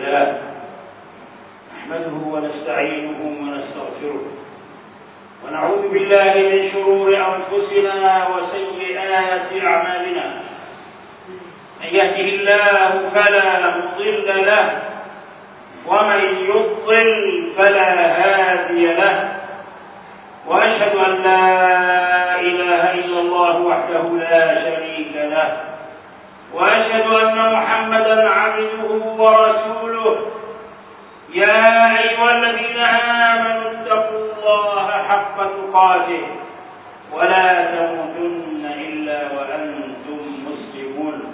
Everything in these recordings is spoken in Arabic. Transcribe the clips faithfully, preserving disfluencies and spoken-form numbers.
لله نحمده ونستعينه ونستغفره ونعوذ بالله من شرور أنفسنا وسيئات أعمالنا. من يهده الله فلا مضل له ومن يضلل فلا هادي له، وأشهد أن لا إله إلا الله وحده لا شريك له، وأشهد أن محمدا عبده ورسوله. يا أيها الذين آمنوا اتقوا الله حق تقاته ولا تموتن إلا وأنتم مسلمون.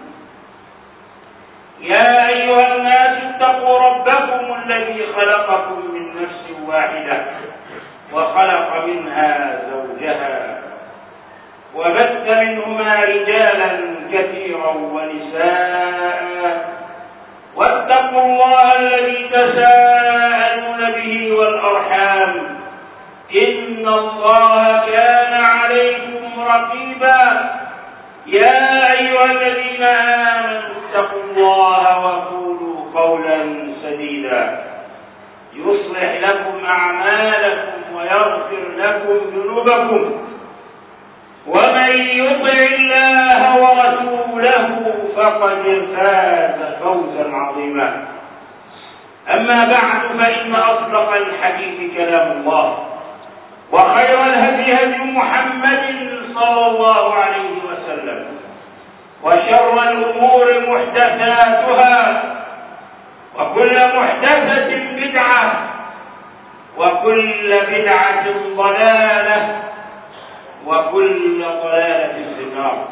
يا أيها الناس اتقوا ربكم الذي خلقكم من نفس واحدة وخلق منها زوجها وبث منهما رجالا كثيرا ونساء، واتقوا الله الذي تساءلون به والأرحام إن الله كان عليكم رقيبا. يا أيها الذين آمنوا اتقوا الله وقولوا قولا سديدا يصلح لكم أعمالكم ويغفر لكم ذنوبكم، ومن يطع الله ورسوله فقد فاز فوزا عظيما. أما بعد، فإن أصدق الحديث كلام الله، وخير الهدي هدي محمد صلى الله عليه وسلم، وشر الأمور محدثاتها، وكل محدثة بدعة، وكل بدعة ضلالة، وكل ضلالة في النار.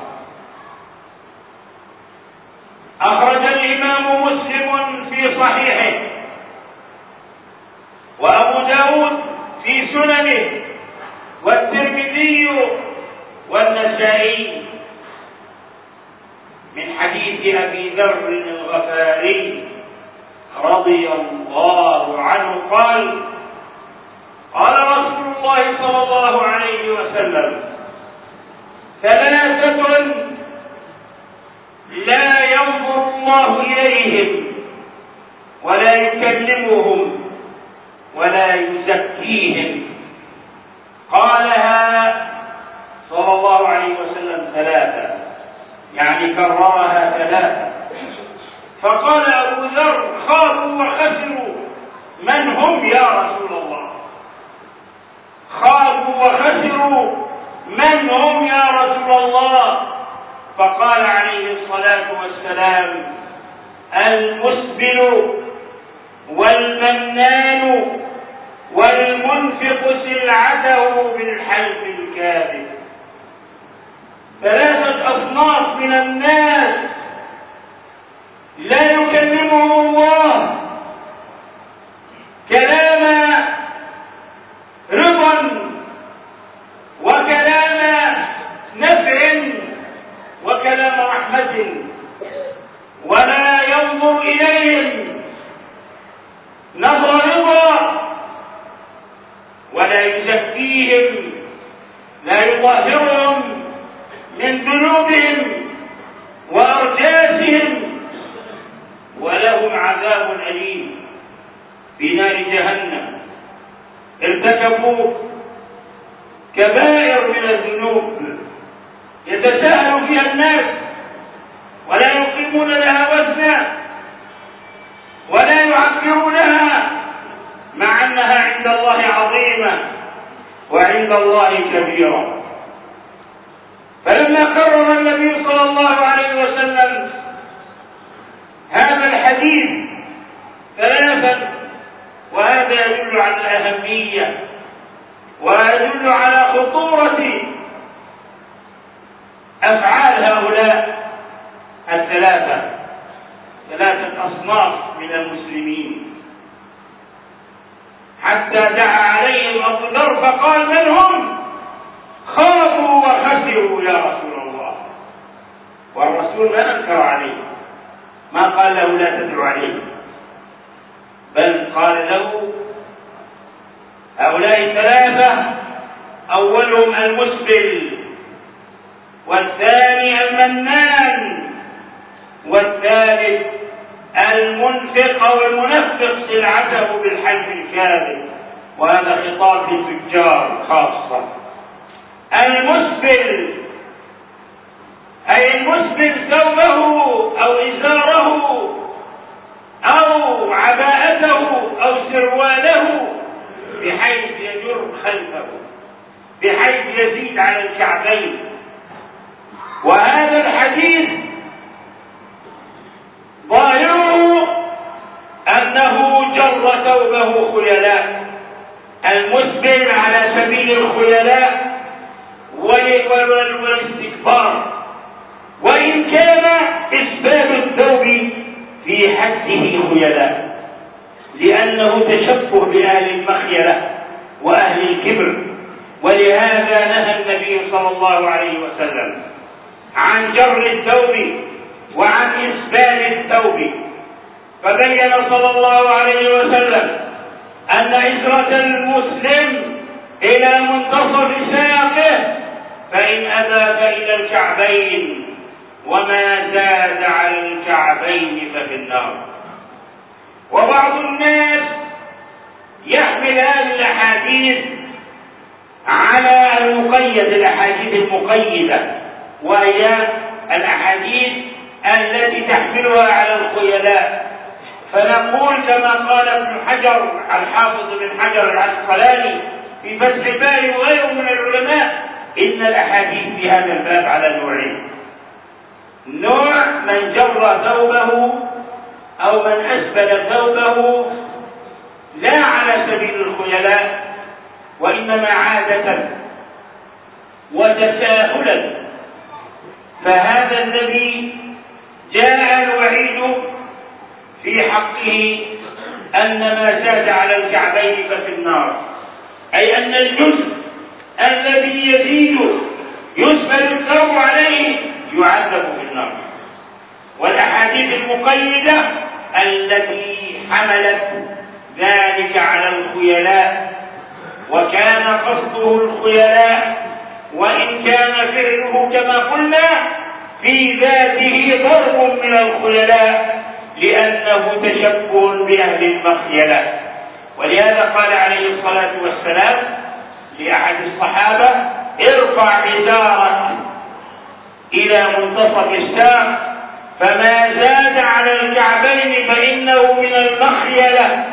أخرج الإمام مسلم في صحيحه، وأبو داود في سننه، والترمذي والنسائي من حديث أبي ذر الغفاري رضي الله عنه قال: قال رسول الله صلى الله عليه وسلم: ثلاثة لا ينظر الله إليهم ولا يكلمهم ولا يزكيهم. قالها صلى الله عليه وسلم ثلاثة، يعني كررها ثلاثة. فقال أبو ذر: خابوا وخسروا، من هم يا رسول الله؟ خابوا وخسروا، من هم يا رسول الله؟ فقال عليه الصلاة والسلام: المسبل والمنان والمنفق سلعته بالحلف الكاذب. ثلاثة أصناف من الناس لا يكلمهم الله كلام رضا وكلام نفع وكلام رحمة، ولا ينظر إليهم نظر رضا، ولا يزكيهم، لا يطهرهم من ذنوبهم وأرجاسهم، ولهم عذاب أليم في نار جهنم. ارتكبوا كبائر من الذنوب يتساهل فيها الناس ولا يقيمون لها وزنا ولا يعبرونها، مع أنها عند الله عظيمة وعند الله كبيرة. فلما قرر النبي صلى الله عليه وسلم هذا الحديث ثلاثا، وهذا يدل على الأهمية ويدل على خطورة أفعال هؤلاء الثلاثة، ثلاثة أصناف من المسلمين، حتى دعا عليهم أبو ذر فقال: من هم؟ خافوا وخسروا يا رسول الله. والرسول ما أنكر عليه، ما قال له لا تدعو عليه، بل قال له: هؤلاء ثلاثة، أولهم المسبل، والثاني المنان، والثالث المنفق أو المنفق سلعته بالحلف الكاذب، وهذا خطاب للتجار خاصة. المسبل أي المسبل ثوبه أو إزاره أو عباءته أو سرواله بحيث يجر خلفه، بحيث يزيد على الكعبين. وهذا الحديث ظاهره أنه جر ثوبه خيلاء، المسبل على سبيل الخيلاء والاستكبار، وإن كان إسبال الثوب في حده خيلاء، لأنه تشبه بأهل المخيلة وأهل الكبر. ولهذا نهى النبي صلى الله عليه وسلم عن جر الثوب وعن إسبال الثوب، فبين صلى الله عليه وسلم أن إزرة المسلم إلى منتصف ساقه، فإن أبى فإلى الكعبين، وما زاد على الكعبين ففي النار. وبعض الناس يحمل هذه الأحاديث على المقيد، الأحاديث المقيدة، وهي الأحاديث التي تحملها على الخيلاء. فنقول كما قال ابن حجر الحافظ بن حجر العسقلاني في فتح الباري وغيره من العلماء إن الأحاديث في هذا الباب على نوعين: نوع من جر ثوبه أو من أسبل ثوبه لا على سبيل الخيلاء، وإنما عادة وتساهلا، فهذا الذي جاء الوعيد في حقه أن ما زاد على الكعبين ففي النار، أي أن الجزء الذي يزيد يسبل الثوب عليه يعذب في النار. والأحاديث المقيدة التي حملت ذلك على الخيلاء، وكان قصده الخيلاء، وإن كان فعله كما قلنا في ذاته ضرب من الخيلاء، لأنه تشبه بأهل المخيلة. ولهذا قال عليه الصلاة والسلام لأحد الصحابة: ارفع إزارك إلى منتصف الساق، فما زاد على الكعبين فإنه من المخيلة.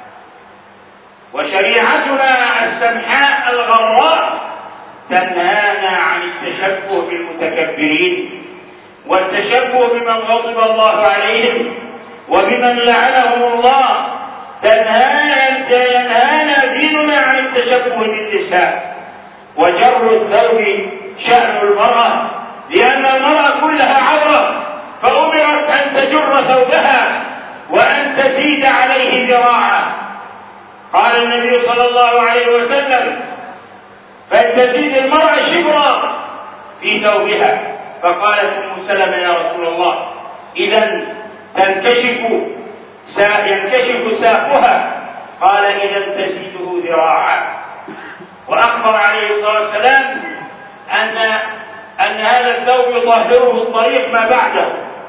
وشريعتنا السمحاء الغراء تنهانا عن التشبه بالمتكبرين والتشبه بمن غضب الله عليهم وبمن لعنهم الله. تنهانا ينهانا ديننا عن التشبه بالنساء. وجر الثوب شأن المرأة، لأن المرأة كلها عورة، فأمرت أن تجر ثوبها وأن تزيد عليه ذراعا. قال النبي صلى الله عليه وسلم: فلتزيد المرأة شبرا في ثوبها. فقالت أم سلمة: يا رسول الله، إذا تنكشف ينكشف ساقها. قال: إذا تزيده ذراعا. وأخبر عليه الصلاة والسلام أن أن هذا الثوب يطهره الطريق ما بعده،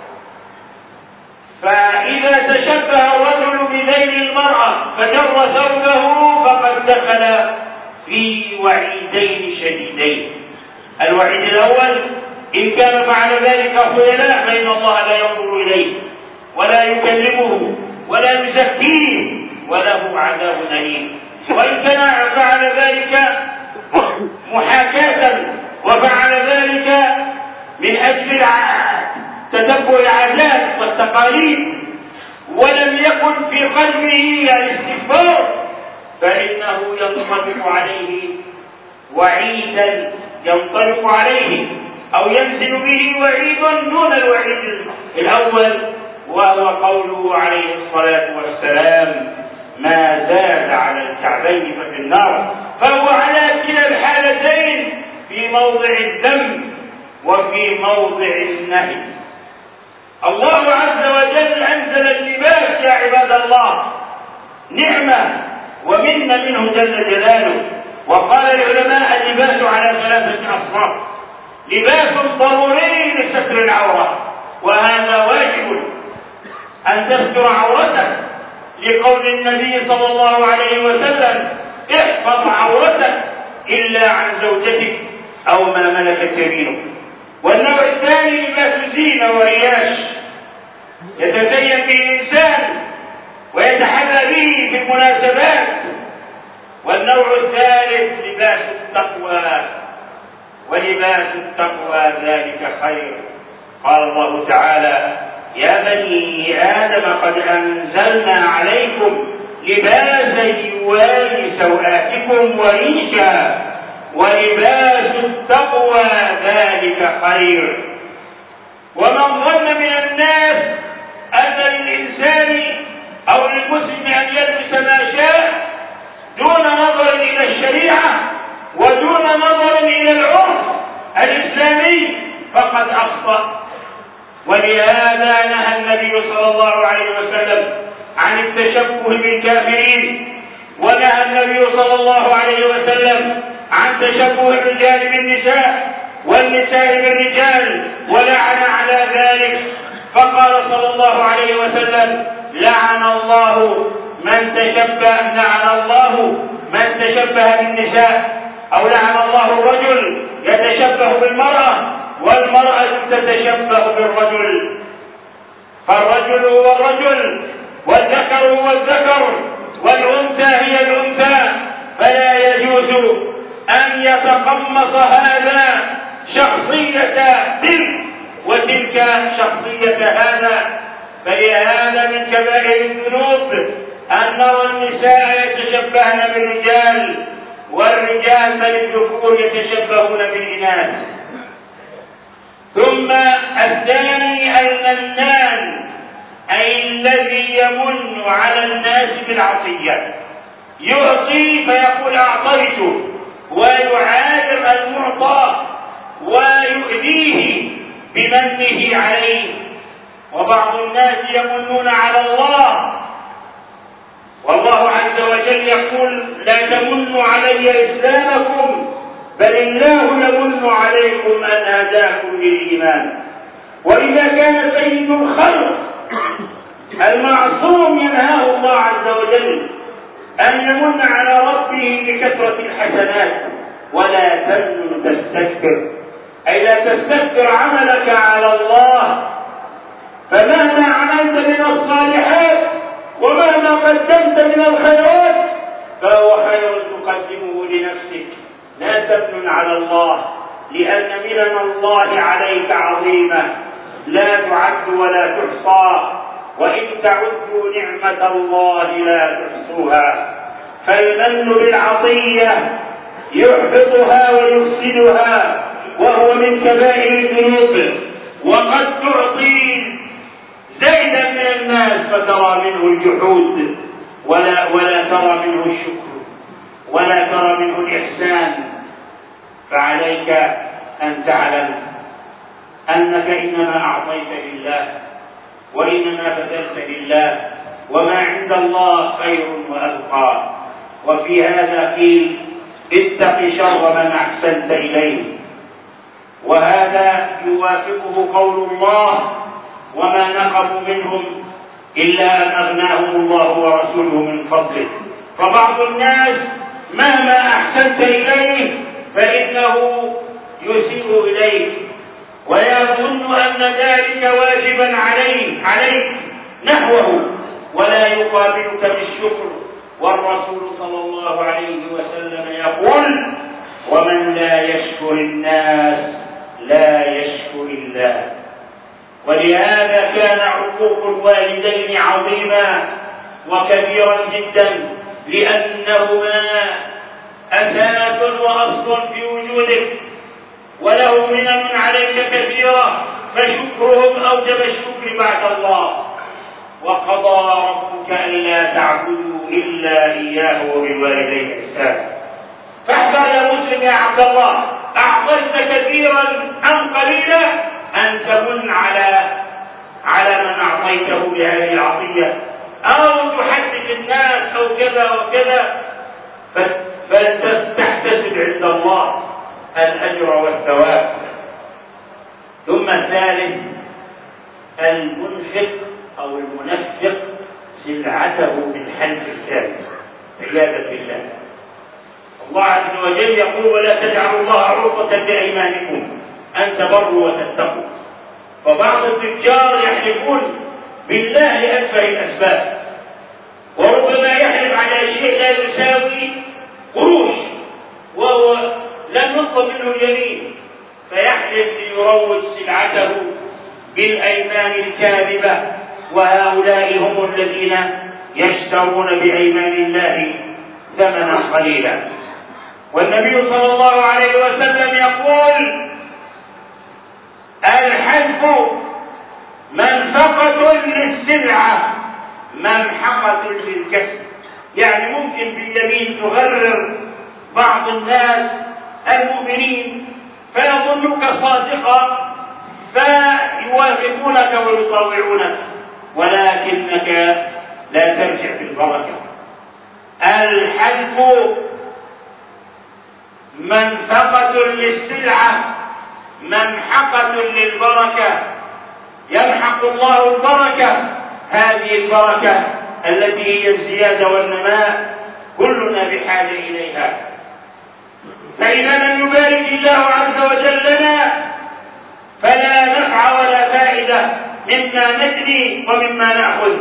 فإذا تشبه الرجل بذيل المرأة فجر ثوبه فقد دخل في وعيدين شديدين. الوعيد الأول: إن كان فعل ذلك خيلاء فإن الله لا ينظر إليه ولا يكلمه ولا يزكيه وله عذاب أليم. وإن كان فعل ذلك محاكاة وفعل ذلك من أجل تتبع العادات والتقاليد ولم يكن في قلبه الاستكبار، فإنه ينطبق عليه وعيدا ينطبق عليه أو ينزل به وعيد دون الوعيد الأول، وهو قوله عليه الصلاة والسلام: ما زاد على الكعبين ففي النار. فهو على كلا الحالتين في موضع الذم وفي موضع النهي. الله عز وجل أنزل اللباس يا عباد الله نعمة ومنة منه جل جلاله. وقال العلماء: اللباس على ثلاثة أصناف: لباس ضروري لستر العورة، وهذا واجب أن تستر عورتك، لقول النبي صلى الله عليه وسلم: احفظ عورتك إلا عن زوجتك أو ما ملكت يمينك. والنوع الثاني لباس زينة ورياش يتزين به الإنسان ويتحلى به في المناسبات. والنوع الثالث لباس التقوى، ولباس التقوى ذلك خير. قال الله تعالى: يا بني آدم قد أنزلنا عليكم لباسا يواري سوآتكم وريشا ولباس التقوى ذلك خير. ومن ظن من الناس أن للإنسان أو للمسلم أن يلبس ما شاء دون نظر إلى الشريعة ودون نظر إلى العرف الإسلامي فقد أخطأ. ولهذا نهى النبي صلى الله عليه وسلم عن التشبه بالكافرين، ونهى النبي صلى الله عليه وسلم عن تشبه الرجال بالنساء والنساء بالرجال، ولعن على ذلك. فقال صلى الله عليه وسلم: لعن الله من تشبه لعن الله من تشبه بالنساء، أو لعن الله الرجل يتشبه بالمرأة والمرأة تتشبه بالرجل. فالرجل هو الرجل والذكر هو الذكر والأنثى هي الأنثى، فلا يجوز أن يتقمص هذا شخصية تلك وتلك شخصية هذا. فلهذا من كبائر الذنوب أن نرى النساء يتشبهن بالرجال والرجال بل الذكور يتشبهون بالإناث. ثم الثاني المنان، أي الذي يمن على الناس بالعطية، يعطي فيقول أعطيت ويعاير المعطى ويؤذيه بمنه عليه. وبعض الناس يمنون على الله والله عز وجل يقول: لا تمنوا علي إسلامكم بل الله يمن عليكم أن هداكم للإيمان. وإذا كان سيد الخلق المعصوم ينهاه الله عز وجل أن يمن على ربه بكثرة الحسنات: ولا تمنن تستكبر، أي لا تستكبر عملك على الله، فمهما عملت من الصالحات ومهما قدمت من الخيرات فهو خير تقدمه لنفسك. لا تمنن على الله، لأن منن الله عليك عظيمة لا تعد ولا تحصى، وإن تعدوا نعمة الله لا تحصوها. فالمن بالعطية يحبطها ويفسدها وهو من كبائر الذنوب. وقد تعطي زيدا من الناس فترى منه الجحود ولا ولا ترى منه الشكر ولا ترى منه الإحسان. فعليك أن تعلم أنك إنما أعطيت لله وإنما بذلت لله، وما عند الله خير وأبقى. وفي هذا قيل: اتق شر من أحسنت إليه. وهذا يوافقه قول الله: وما نقموا منهم إلا أن أغناهم الله ورسوله من فضله. فبعض الناس مهما أحسنت إليه فإنه يسيء إليك ويظن أن ذلك واجبا عليه عليك نحوه ولا يقابلك بالشكر. والرسول صلى الله عليه وسلم يقول: ومن لا يشكر الناس لا يشكر الله. ولهذا كان عقوق الوالدين عظيما وكبيرا جدا، لأنهما أساس وأصل في وجودك، وله منن عليك كثيرة، فشكرهم أوجب الشكر بعد الله. وقضى ربك ألا تعبدوا إلا إياه وبالوالدين إحسانا. فاحذر يا مسلم يا عبد الله، أعطيت كثيرا أم قليلا أن تمن على على من أعطيته بهذه العطية، أو تحدث الناس أو كذا وكذا، فلتحتسب عند الله الأجر والثواب. ثم الثالث المنفق أو المنفق سلعته بالحلف الكاذب عياذا بالله. الله عز وجل يقول: ولا تجعلوا الله عرضة لأيمانكم أن تبروا وتتقوا. فبعض التجار يحلفون بالله لأتفه الأسباب، وربما يحلف على شيء لا يساوي قروش وهو لم يطلب منه اليمين، فيحلف ليروج سلعته بالأيمان الكاذبة، وهؤلاء هم الذين يشترون بأيمان الله ثمنا قليلا. والنبي صلى الله عليه وسلم يقول: الحلف منفقة للسلعة ممحقة للكسب. يعني ممكن باليمين تغرر بعض الناس المؤمنين فيظنك صادقا فيوافقونك ويطاوعونك، ولكنك لا ترجع بالبركة. الحلف منفقة للسلعة ممحقة للبركة، يمحق الله البركة، هذه البركة التي هي الزيادة والنماء كلنا بحاجة إليها. فإذا لم يبارك الله عز وجل لنا فلا نفع ولا فائدة مما ندري ومما نأخذ.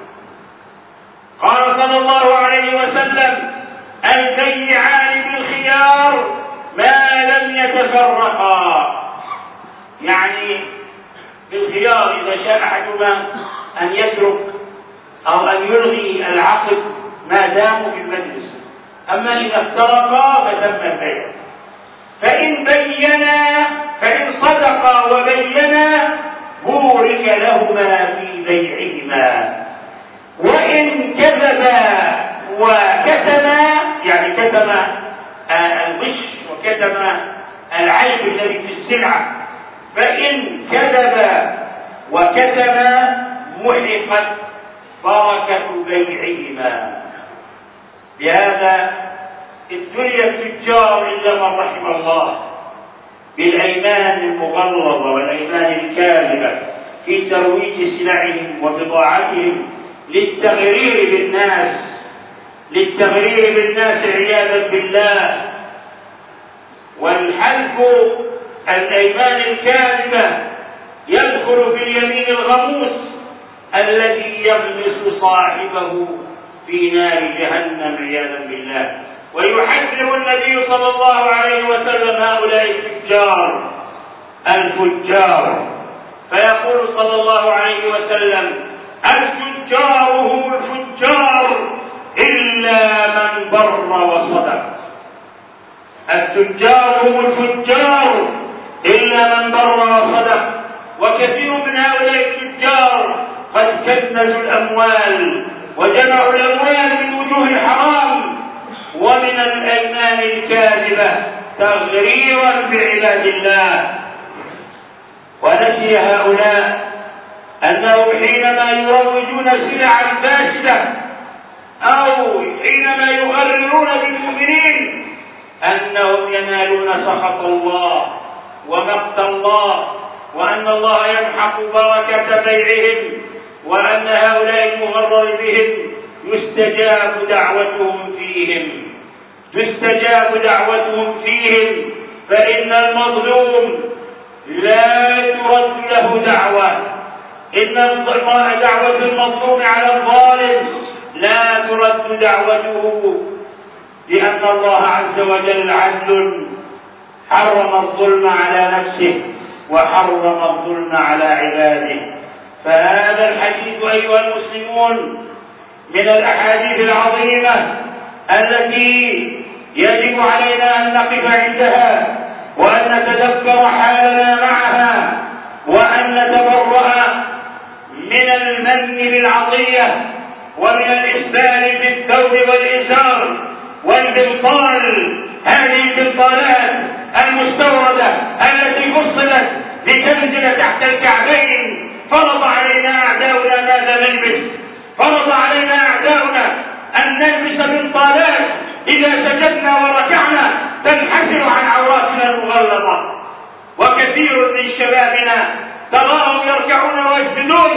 قال صلى الله عليه وسلم: البيعان بالخيار ما لم يتفرقا. يعني بالخيار إذا شاء أحدهما أن يترك أو أن يلغي العقد ما داموا في المجلس، أما إذا افترقا فتم البيع. فإن بينا فإن صدقا وبينا بورك لهما في بيعهما، وإن كذبا وكتما يعني كتما الغش وكتما العيب الذي في السلعة، فإن كذبا وكتما محقت بركة بيعهما. بهذا ابتلي التجار إلا من رحم الله بالأيمان المغلظة والأيمان الكاذبة في ترويج سلعهم وبضاعتهم للتغرير بالناس للتغرير بالناس عياذا بالله. والحلف الأيمان الكاذبة يدخل في اليمين الغموس الذي يغمس صاحبه في نار جهنم عياذا بالله. ويحذر النبي صلى الله عليه وسلم هؤلاء التجار الفجار، فيقول صلى الله عليه وسلم: التجار هم الفجار إلا من بر وصدق. التجار هم الفجار إلا من بر وصدق. وكثير من هؤلاء التجار قد كنزوا الأموال وجمعوا الأموال من وجوه الحرام ومن الأيمان الكاذبة تغريرا بعباد الله. ونسي هؤلاء أنهم حينما يروجون سلعا فاسدة أو حينما يغررون بالمؤمنين أنهم ينالون سخط الله ومقت الله، وأن الله يمحق بركة بيعهم، وأن هؤلاء المغرر بهم يستجاب دعوتهم فيهم تستجاب دعوتهم فيهم فإن المظلوم لا ترد له دعوة إن دعوة المظلوم على الظالم لا ترد دعوته، لأن الله عز وجل عدل، حرم الظلم على نفسه وحرم الظلم على عباده. فهذا الحديث أيها المسلمون من الأحاديث العظيمة التي يجب علينا أن نقف عندها وأن نتدبر حالنا معها، وأن نتبرأ من المن بالعطية ومن الإسبال بالثوب والإزار والبنطال، هذه البنطالات المستوردة التي فصلت لتنزل تحت الكعبين. فرض علينا أعداؤنا ماذا نلبس، فرض علينا أعداؤنا أن نلبس بنطالات إذا سجدنا وركعنا تنحسر عن عوراتنا المغلظة. وكثير من شبابنا تراهم يركعون ويسجدون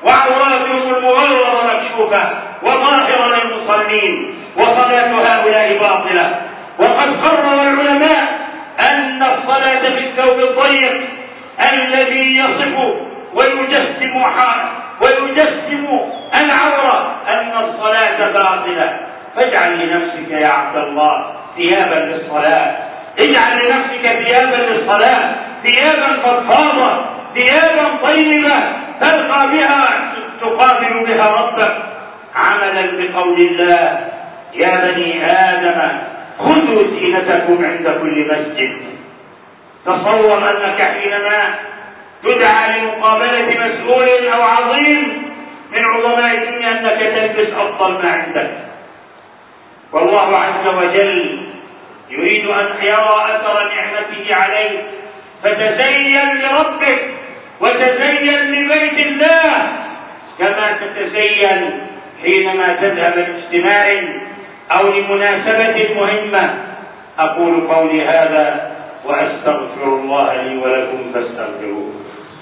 وعوراتهم المغلظة مكشوفة وظاهرا للمصلين، وصلاة هؤلاء باطلة. وقد قرر العلماء أن الصلاة في الثوب الضيق الذي يصف ويجسم ويجسم العورة أن الصلاة باطلة. فاجعل لنفسك يا عبد الله ثيابا للصلاة، اجعل لنفسك ثيابا للصلاة، ثيابا فضفاضة، ثيابا طيبة تلقى بها تقابل بها ربك، عملا بقول الله: يا بني آدم خذوا زينتكم عند كل مسجد. تصور أنك حينما تدعى لمقابلة مسؤول أو عظيم من عظماء الدنيا أنك تلبس أفضل ما عندك، والله عز وجل يريد أن يرى أثر نعمته عليك، فتزين لربك وتزين لبيت الله كما تتزين حينما تذهب لاجتماع أو لمناسبة مهمة. أقول قولي هذا وأستغفر الله لي ولكم فاستغفروه.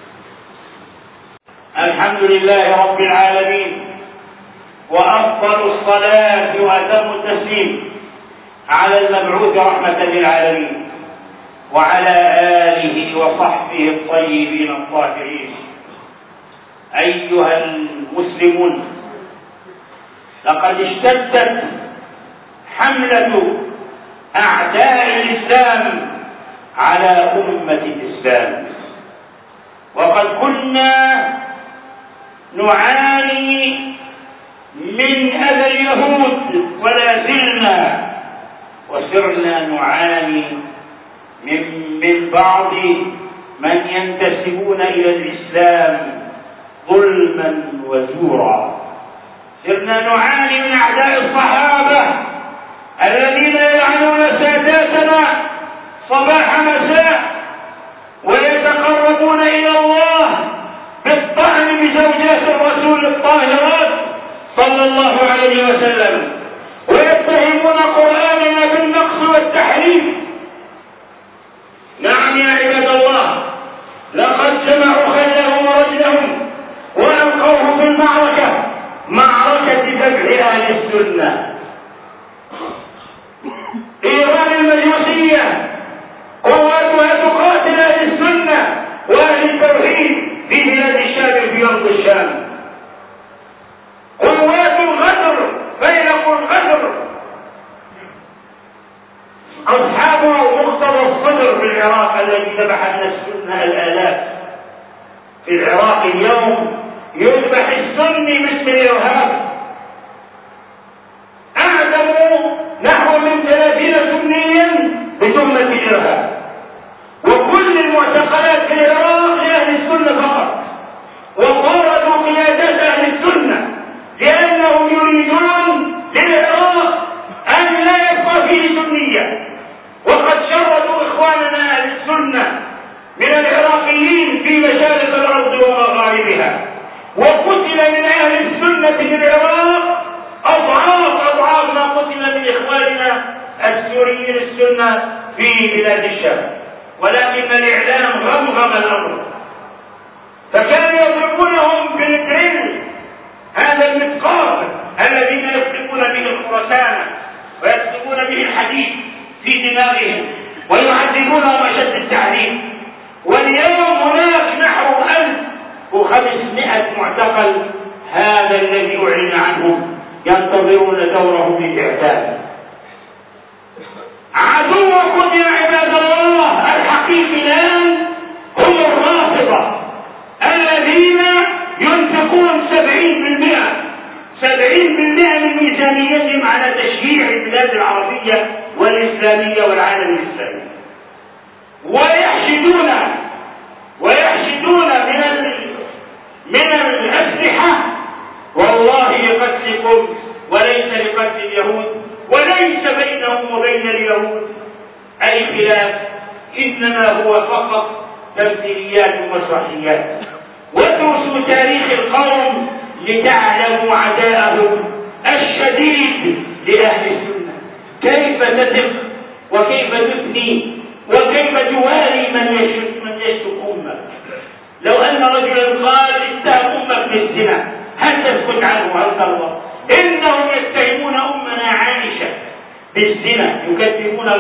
الحمد لله رب العالمين، وأفضل الصلاة وأتم التسليم على المبعوث رحمة للعالمين وعلى آله وصحبه الطيبين الطاهرين. أيها المسلمون، لقد اشتدت حملة أعداء الإسلام على أمة الإسلام، وقد كنا نعاني من أذى اليهود ولا زلنا، وصرنا نعاني من, من بعض من ينتسبون إلى الإسلام ظلما وزورا. صرنا نعاني من أعداء الصحابة الذين يلعنون ساداتنا صباح مساء ويتقربون إلى الله بالطعن بزوجات الرسول الطاهرات صلى الله عليه وسلم، ويتهمون قرآننا بالنقص والتحريف. نعم يا عباد الله، لقد جمعوا خيلهم ورجلهم وألقوه في المعركة، معركة ذبح أهل السنة. إيران المجوسية قواتها تقاتل أهل السنة وأهل التوحيد في بلاد الشام في أرض الشام. قوات الغدر فيلق الغدر أصحاب مقتضى الصدر في العراق الذي ذبح أهل السنة الآلاف. في العراق اليوم يذبح السني باسم الإرهاب. أعدموا نحو من ثلاثين سنيا بتهمة الإرهاب، وكل المعتقلات في العراق لأهل السنة فقط، وطردوا قيادات أهل السنة لأنهم يريدون للعراق أن لا يبقى فيه سنية. وقد شردوا إخواننا أهل السنة من العراقيين في مشارق الأرض ومغاربها، وقتل من أهل السنة في العراق أضعاف أضعاف ما قتل من إخواننا السوريين السنة في بلاد الشام. ولكن الإعلام غمغم الأمر، فكانوا يضربونهم بالدريل، هذا المثقاب الذين يطلقون به الخرسان ويكتبون به الحديد في دماغهم ويعذبونهم أشد التعذيب. واليوم هناك نحو ألف وخمسمائة معتقل، هذا الذي أعلن عنهم، ينتظرون دوره بالإعدام. عدوكم يا عباد الله الحقيقي الآن هم الرافضة الذين ينفقون سبعين بالمئة سبعين بالمئة من ميزانيتهم على تشجيع البلاد العربية والإسلامية والعالم الإسلامي، ويحشدون ويحشدون من من الأسلحة والله لقتلكم وليس لقتل اليهود، وليس بينهم وبين اليهود أي خلاف، إنما هو فقط تمثيليات ومسرحيات. ودرسوا تاريخ القوم لتعلموا عداءهم الشديد لأهل السنة، كيف تثق وكيف تثني وكيف توالي من يشك من يشك أمك. لو أن رجلا قال اتهم أمك بالزنا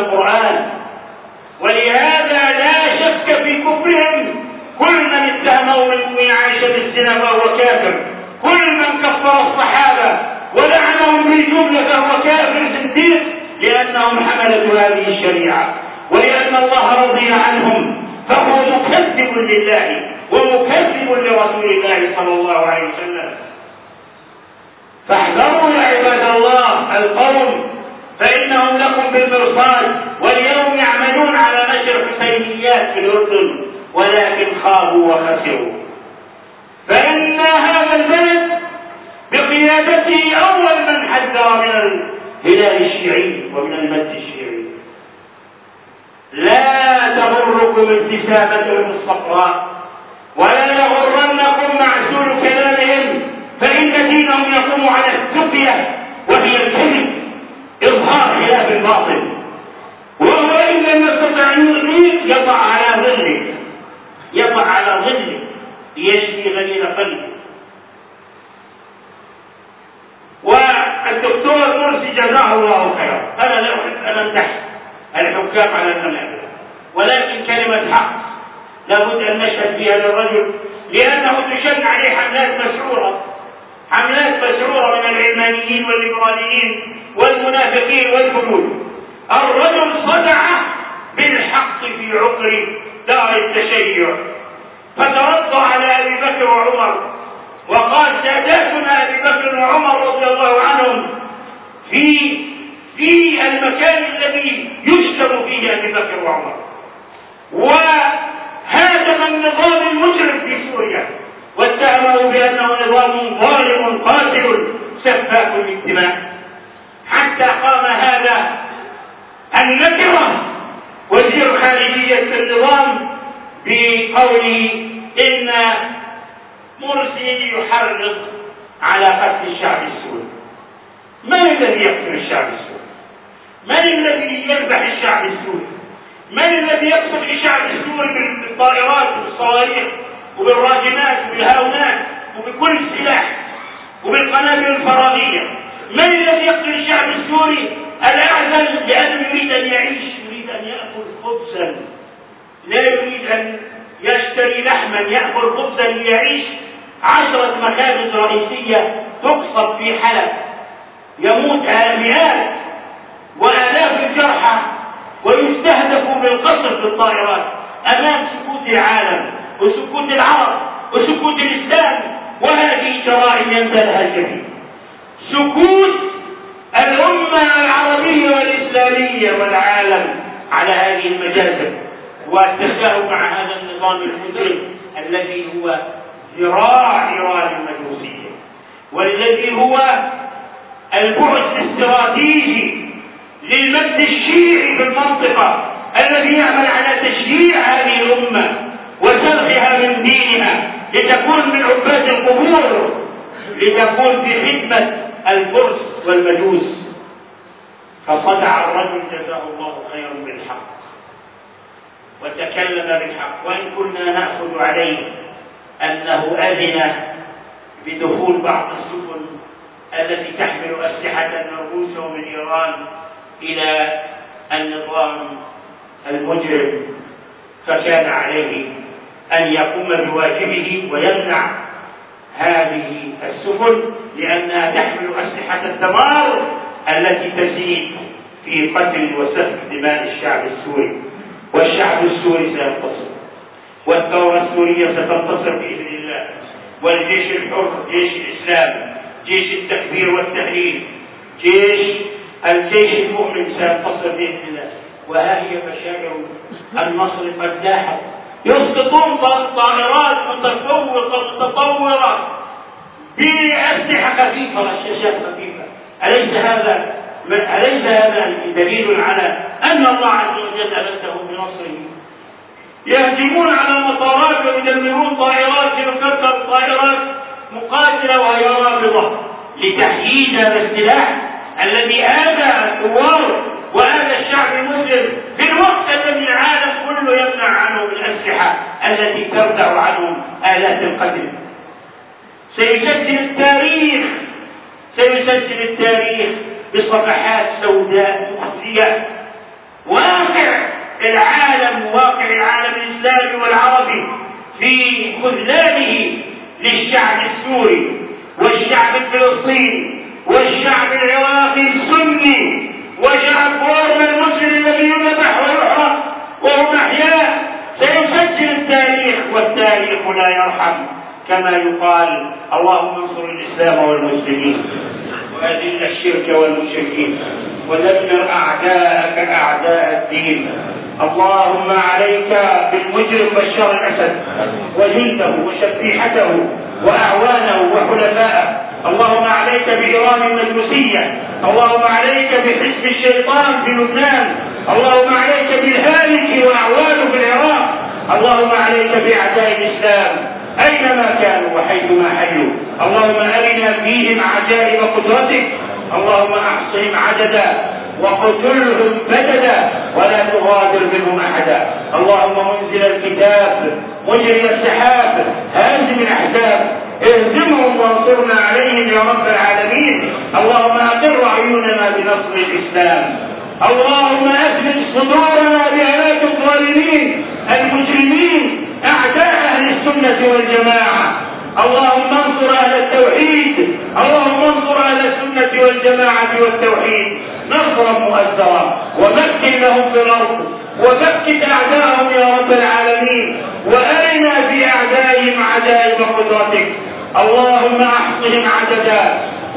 القرآن. ولهذا لا شك في كفرهم. كل من اتهمه من عائشة بالزنا فهو كافر، كل من كفر الصحابة ولعنهم بالجملة فهو كافر زنديق، لأنهم حملوا هذه الشريعة، ولأن الله رضي عنهم، فهو مكذب لله ومكذب لرسول الله صلى الله عليه وسلم. فاحذروا يا عباد الله القوم، فإنهم لكم بالمرصاد، واليوم يعملون على نشر حسينيات في الأردن، ولكن خابوا وخسروا. فإن هذا البلد بقيادته أول من حذر من الهلال الشيعي ومن المد الشيعي. لا تغركم ابتسامتهم الصفراء، ولا يغرنكم معسول كلامهم، فإن دينهم يقوم على السقية وهي الكذب، إظهار خلاف الباطل. وهو إن لم يستطع أن يغنيك يضع على ظلك، يضع على ظلك ليشفي غليل قلبه. والدكتور مرسي جزاه الله خيرا، أنا لا أحب أن أمدح الحكام على المنابر، ولكن كلمة حق لابد أن نشهد فيها للرجل، لأنه تشن عليه حملات مسعورة، حملات مسعورة من العلمانيين والليبراليين والمنافقين والفلول. الرجل صدع بالحق في عقر دار التشيع، فترد على أبي بكر وعمر وقال: ساداتنا أبي بكر وعمر رضي الله عنهم في في المكان الذي يشتم فيه أبي بكر وعمر، وهاجم النظام المجرم في سوريا واتهمه بأنه نظام ظالم قاتل سفاك للدماء، حتى قام هذا النكرة وزير خارجية النظام بقوله إن مرسي يحرض على قتل الشعب السوري. من الذي يقتل الشعب السوري؟ من الذي يذبح الشعب السوري؟ من الذي يقتل الشعب السوري بالطائرات وبالصواريخ وبالراجمات وبالهاونات وبكل السلاح وبالقنابل الفراغية؟ من الذي يقتل الشعب السوري الأعزل لأنه يريد أن يعيش، يريد أن يأكل خبزا، لا يريد أن يشتري لحما، يأكل خبزا ليعيش؟ عشرة مخابز رئيسية تقصف في حلب، يموت مئات وآلاف الجرحى ويستهدف بالقصف بالطائرات أمام سكوت العالم وسكوت العرب وسكوت الإسلام، وهذه جرائم ينزل لها الجميع. سكوت الأمة العربية والإسلامية والعالم على هذه المجازر، والتشاؤم مع هذا النظام المجرم الذي هو ذراع إيران المجوسية، والذي هو البعد الاستراتيجي للمد الشيعي في المنطقة، الذي يعمل على تشجيع هذه الأمة وسلخها من دينها لتكون من عباد القبور، لتكون في خدمة الفرس والمجوس. فصدع الرجل جزاه الله خيرا بالحق وتكلم بالحق، وإن كنا نأخذ عليه أنه أذن بدخول بعض السفن التي تحمل أسلحة مرغوسة من إيران إلى النظام المجرم، فكان عليه أن يقوم بواجبه ويمنع هذه السفن، لأنها تحمل أسلحة الدمار التي تزيد في قتل وسفك دماء الشعب السوري. والشعب السوري سينتصر، والثورة السورية ستنتصر بإذن الله، والجيش الحر، جيش الإسلام، جيش التكبير والتهليل، جيش الجيش المؤمن سينتصر بإذن الله. وها هي بشائر النصر قد لاحت، يسقطون طائرات متفوقة متطورة بأسلحة خفيفة رشاشات خفيفة. أليس هذا أليس هذا دليل على أن الله عز وجل أمده بنصره؟ يهجمون على المطارات ويدمرون طائرات، يكسر طائرات مقاتلة وهي رافضة لتحييد هذا السلاح الذي آذى الثوار وآذى الشعب المسلم في الوقت الذي العالم كله يمنع عنه الأسلحة التي تردع عنهم آلات القتل. سيسجل التاريخ سيسجل التاريخ بصفحات سوداء مخزية، واقع العالم، واقع العالم الإسلامي والعربي في خذلانه للشعب السوري والشعب الفلسطيني والشعب العراقي السني وشعب بورما المسلم الذي يذبح ويحرق وهم أحياء. سيسجل التاريخ والتاريخ لا يرحم، كما يقال: اللهم انصر الإسلام والمسلمين وأذل الشرك والمشركين ودمر أعداءك أعداء الدين. اللهم عليك بالمجرم بشار الأسد وجنده وشبيحته وأعوانه وحلفائه. اللهم عليك بإيران المجوسية. اللهم عليك بحزب الشيطان في لبنان. اللهم عليك بالهالك وأعوانه في العراق. اللهم عليك بأعداء الإسلام أينما كانوا وحيثما حيوا. اللهم أرنا فيهم عجائب قدرتك. اللهم أحصهم عددا وقتلهم بددا ولا تغادر منهم أحدا. اللهم منزل الكتاب مجري السحاب هازم الأحزاب اهزمهم وانصرنا عليهم يا رب العالمين. اللهم أقر عيوننا بنصر الإسلام. اللهم أثبت صدورنا بهلاك الظالمين المجرمين أعداء أهل السنة والجماعة. اللهم انصر أهل التوحيد. اللهم انصر أهل السنة والجماعة والتوحيد نصرا مؤزرا ومكن لهم في الأرض ومكن أعداءهم يا رب العالمين وأرنا في أعدائهم عجائب قدرتك. اللهم أحصهم عددا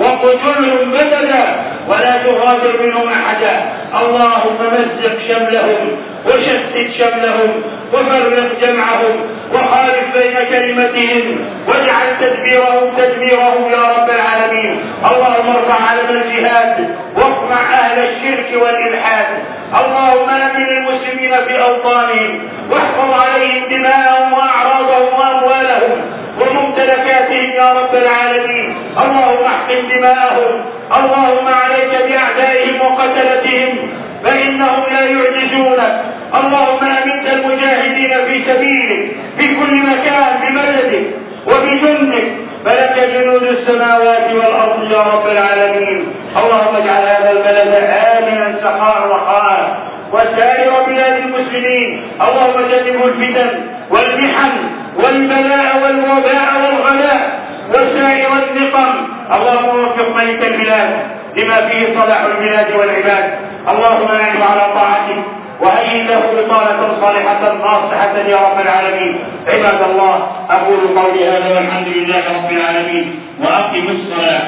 وقتلهم بددا ولا تغادر منهم أحدا. اللهم مزق شملهم وشتت شملهم وفرق جمعهم وخالف بين كلمتهم واجعل تدبيرهم تدميرهم يا رب العالمين. اللهم ارفع علم الجهاد واقمع أهل الشرك والإلحاد. اللهم أمن المسلمين في أوطانهم واحفظ عليهم دماءهم وأعراضهم وأموالهم وممتلكاتهم يا رب العالمين. اللهم احقن دماءهم. اللهم عليك بأعدائهم وقتلتهم فإنهم لا يعجزونك. اللهم أمد المجاهدين في سبيلك في كل مكان بمددك وبجندك فلك جنود السماوات والأرض يا رب العالمين. اللهم اجعل هذا البلد آمنا سخاء رخاء وسائر بلاد المسلمين. اللهم جنبه الفتن والمحن والبلاء والوباء والغلاء وسائر النقم. اللهم وفق ملك البلاد لما فيه صلاح البلاد والعباد. اللهم اعنه على طاعتك وهيئ له بطانة صالحة ناصحة يا رب العالمين. عباد الله، أقول قولي هذا والحمد لله رب العالمين وأقم الصلاة.